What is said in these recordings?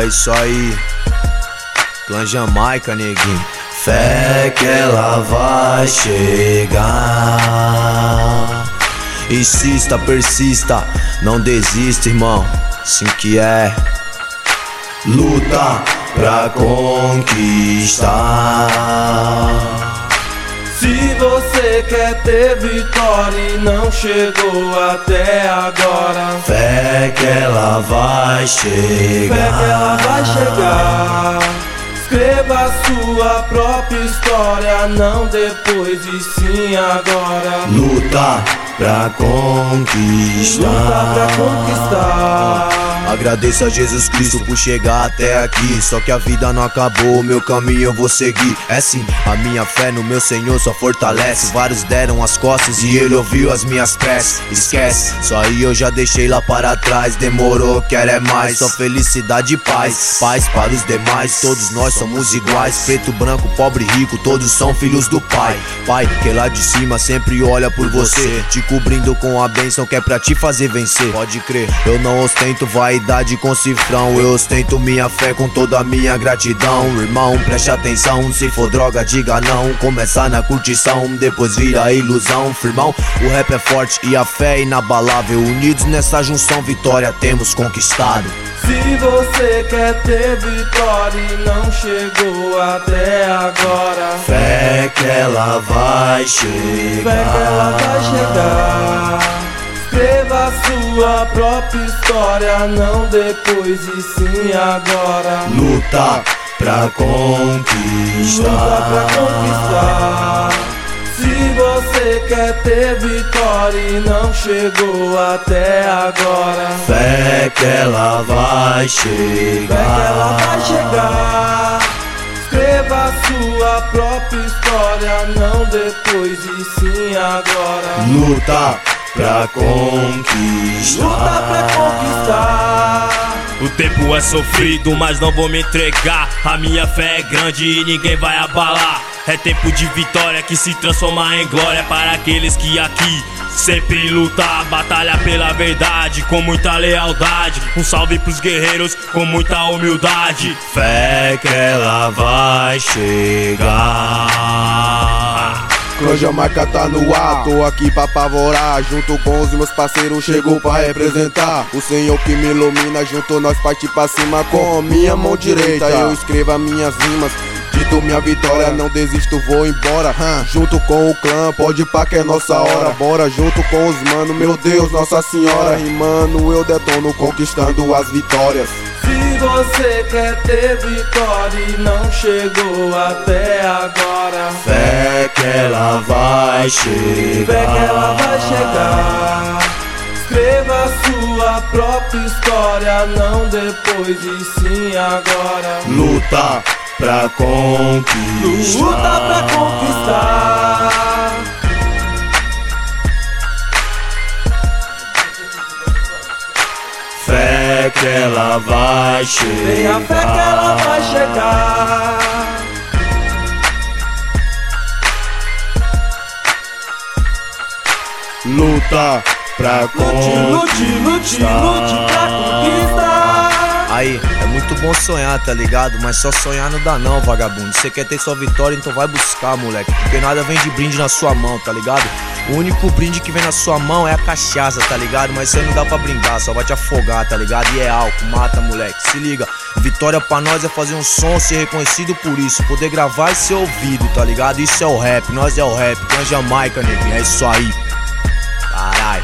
isso aí, Clã Jamaica, neguinho. Fé que ela vai chegar. Insista, persista, não desista, irmão. Assim que é. Luta pra conquistar. Se você quer ter vitória e não chegou até agora, fé que ela vai chegar. Fé que ela vai chegar. Escreva a sua própria história, não depois e sim agora. Luta pra conquistar. Luta pra conquistar. Agradeço a Jesus Cristo por chegar até aqui. Só que a vida não acabou, meu caminho eu vou seguir. É sim, a minha fé no meu Senhor só fortalece. Vários deram as costas e Ele ouviu as minhas preces. Esquece, só aí eu já deixei lá para trás. Demorou, quero é mais, só felicidade e paz. Paz para os demais, todos nós somos iguais. Preto, branco, pobre, rico, todos são filhos do Pai. Pai, que lá de cima sempre olha por você, te cobrindo com a bênção que é pra te fazer vencer. Pode crer, eu não ostento vaidade com cifrão, eu ostento minha fé com toda a minha gratidão. Irmão, preste atenção, se for droga diga não. Começa na curtição, depois vira ilusão. Firmão, o rap é forte e a fé é inabalável. Unidos nessa junção, vitória temos conquistado. Se você quer ter vitória e não chegou até agora, fé que ela vai chegar. Fé que ela vai chegar. Escreva a sua própria história, não depois e sim agora. Luta pra conquistar. Luta pra conquistar. Se você quer ter vitória e não chegou até agora, fé que ela vai chegar. Fé que ela vai chegar. Escreva a sua própria história, não depois e sim agora. Luta pra conquistar. Luta pra conquistar. O tempo é sofrido, mas não vou me entregar. A minha fé é grande e ninguém vai abalar. É tempo de vitória que se transforma em glória para aqueles que aqui sempre lutar, batalha pela verdade com muita lealdade. Um salve pros guerreiros com muita humildade. Fé que ela vai chegar. Clã Jamaica tá no ar, tô aqui pra apavorar. Junto com os meus parceiros chegou pra representar. O Senhor que me ilumina, junto nós partir pra cima. Com minha mão direita eu escrevo as minhas rimas. Dito minha vitória, não desisto, vou embora. Junto com o clã, pode pá que é nossa hora. Bora junto com os mano, meu Deus, Nossa Senhora. Rimando eu detono, conquistando as vitórias. Se você quer ter vitória e não chegou até agora, fé que ela vai chegar. Fé que ela vai chegar. Escreva a sua própria história, não depois e sim agora. Luta pra conquistar. Luta pra conquistar. Fé que ela vai chegar. Tenha fé que ela vai chegar. Luta pra conquistar. Lute pra conquistar. Aí, é muito bom sonhar, tá ligado? Mas só sonhar não dá não, vagabundo. Você quer ter sua vitória, então vai buscar, moleque. Porque nada vem de brinde na sua mão, tá ligado? O único brinde que vem na sua mão é a cachaça, tá ligado? Mas isso aí não dá pra brindar, só vai te afogar, tá ligado? E é álcool, mata, moleque, se liga. Vitória pra nós é fazer um som, ser reconhecido por isso, poder gravar e ser ouvido, tá ligado? Isso é o rap, nós é o rap, Clã Jamaica, neguinho, é isso aí. Caralho.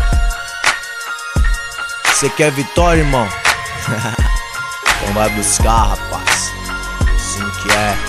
Você quer vitória, irmão? Então vai buscar, rapaz. Assim que é.